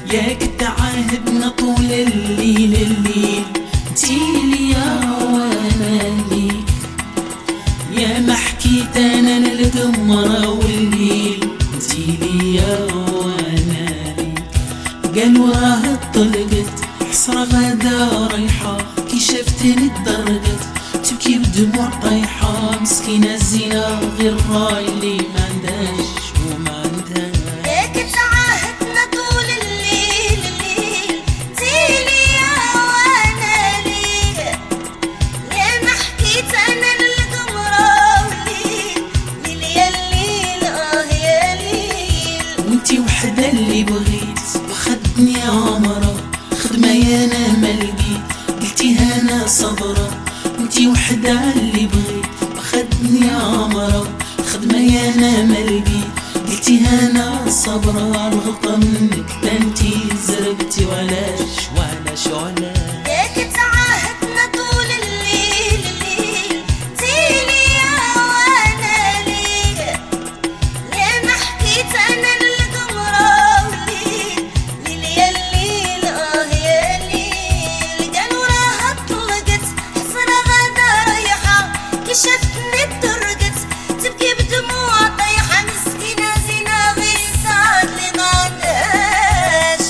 ياك تعاهدنا طول الليل انتي ليا وانا ليك. يا ما حكيت انا للقمرة والليل انتي ليا وانا ليك. قالوا راه طلقت حسرة غدا رايحة، كي شفتني اتدرقت تبكي بدموع طايحة. مسكينة الزينة غير الراي اللي ما عندهاش وما عندهاش. ياك تعاهدنا طول الليل انتي ليا وانا ليك. يا ما حكيت انا للقمرة والليل ليل يا الليل يا ليل. وانتي وحدة اللي بغيت وخدني عمرة، خدمة يا انا ما لقيت قلتيها انا صبرة. انتي وحدة اللي بغيت وخدني عمرة، خدمة يا انا ما لقيت قلتيها انا صبرة. الغلطة منك انتي زرقتي وعلاش وعلاش وعلاش. ياك تعاهدنا طول الليل انتي ليا وانا ليك. يا ما حكيت انا للقمرة والليل ليل يا الليل يا ليل. قالوا راها طلقت حسرة غدا رايحة، كي شفتني اتدرقت تبكي بدموع طايحة. مسكينة زينة غير سعد لي ما عندهاش.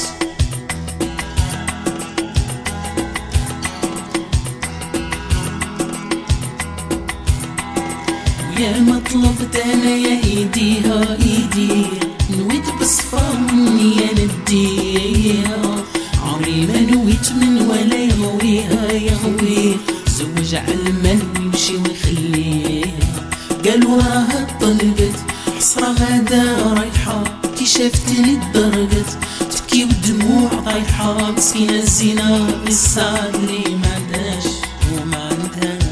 يا ما طلبت انا يا ايديها ايديها، نويت بصفا والنية نديها. عمري ما نويت من ولا يغويها يغويها، زوج عالمال ويمشي ويخليها. قالوا راها طلقت حسرة غدا رايحة، كي شافتني اتدرقت تبكي ودموع طايحة. مسكينة الزينة بالسعد اللي ما عندهاش وما عندهاش.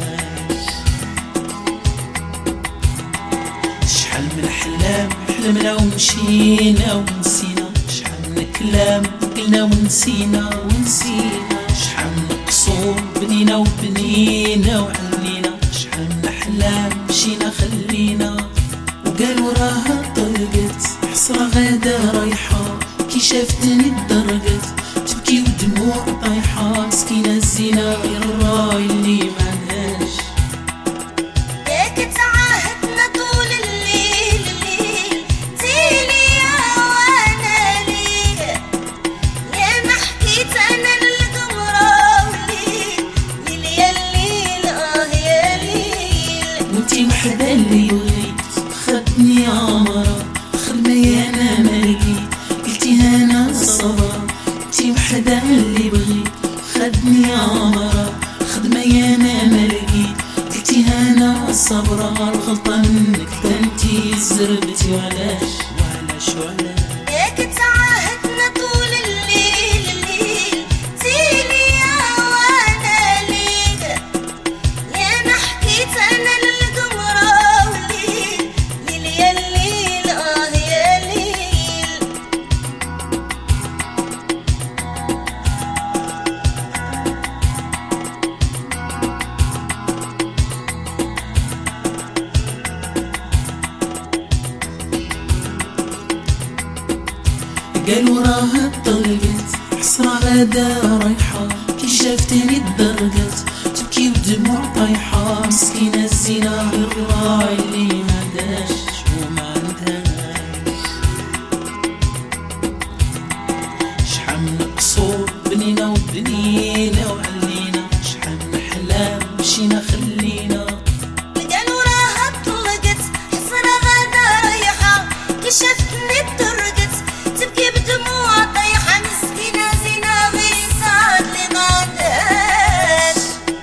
شحال من حلام حلمنا ومشينا ونسينا، شحال من كلام قلنا ونسينا ونسينا. شحال من قصور بنينا وبنينا وعلينا، شحال من احلام مشينا خلينا. وقالوا راها طلقت حسرة غدا رايحة، كي شافتني اتدرقت تبكي ودموع طايحة. مسكينة الزينة غير الراي اللي ما عندهاش. ياك تعاهدنا طول الليل انتي ليا وانا ليك. يا ما حكيت انا للقمرة والليل ليل يا الليل يا ليل. وانتي وحدة اللي بغيت خدني عمرة، خدمة يا انا ما لقيت قلتيها انا صبرة. انتي وحدة اللي بغيت خدني عمرة، خدمة يا انا ما لقيت قلتيها انا صبرة. الغلطة منك انتي زرقتي وعلاش وعلاش وعلاش. ياك تعاهدنا طول الليل انتي ليا وانا ليك. يا ما حكيت انا للقمرة والليل ليل يا الليل يا ليل. قالوا راها طلقت حسرة غدا رايحة، كي شافتني اتدرقت تبكي ودموع طايحة. مسكينة الزينة غير الراي اللي ما عندهاش وما عندهاش. شحال من قصور بنينا وبنينا وعلينا، شحال من احلام مشينا خلينا. قالوا راها طلقت حسرة غدا رايحة، كي شافتني اتدرقت تبكي بدموع طايحة. مسكينة زينة غير سعد لي ما عندهاش.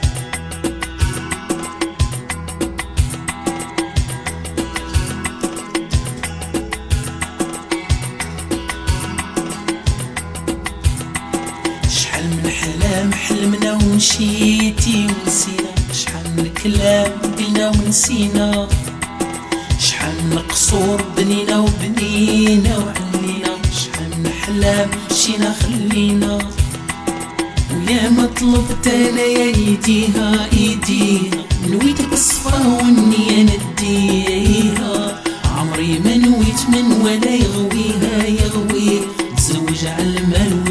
شحال من حلام حلمنا ومشيتي ونسينا، شحال من كلام قلنا ونسينا. شحال من قصور بنينا وبنينا وعلينا، شحال من احلام مشينا خلينا. ويا ما طلبت انا يا ايديها ايديها، نويت بصفا والنية نديها. عمري ما نويت من ولا يغويها يغويها، تزوج على المال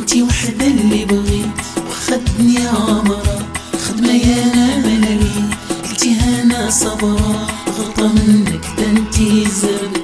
انتي وحدة اللي بغيت واخا الدنيا عمرة خدمة يا انا ملالي قلتي هنا صبرة غلطة منك دا انتي زربت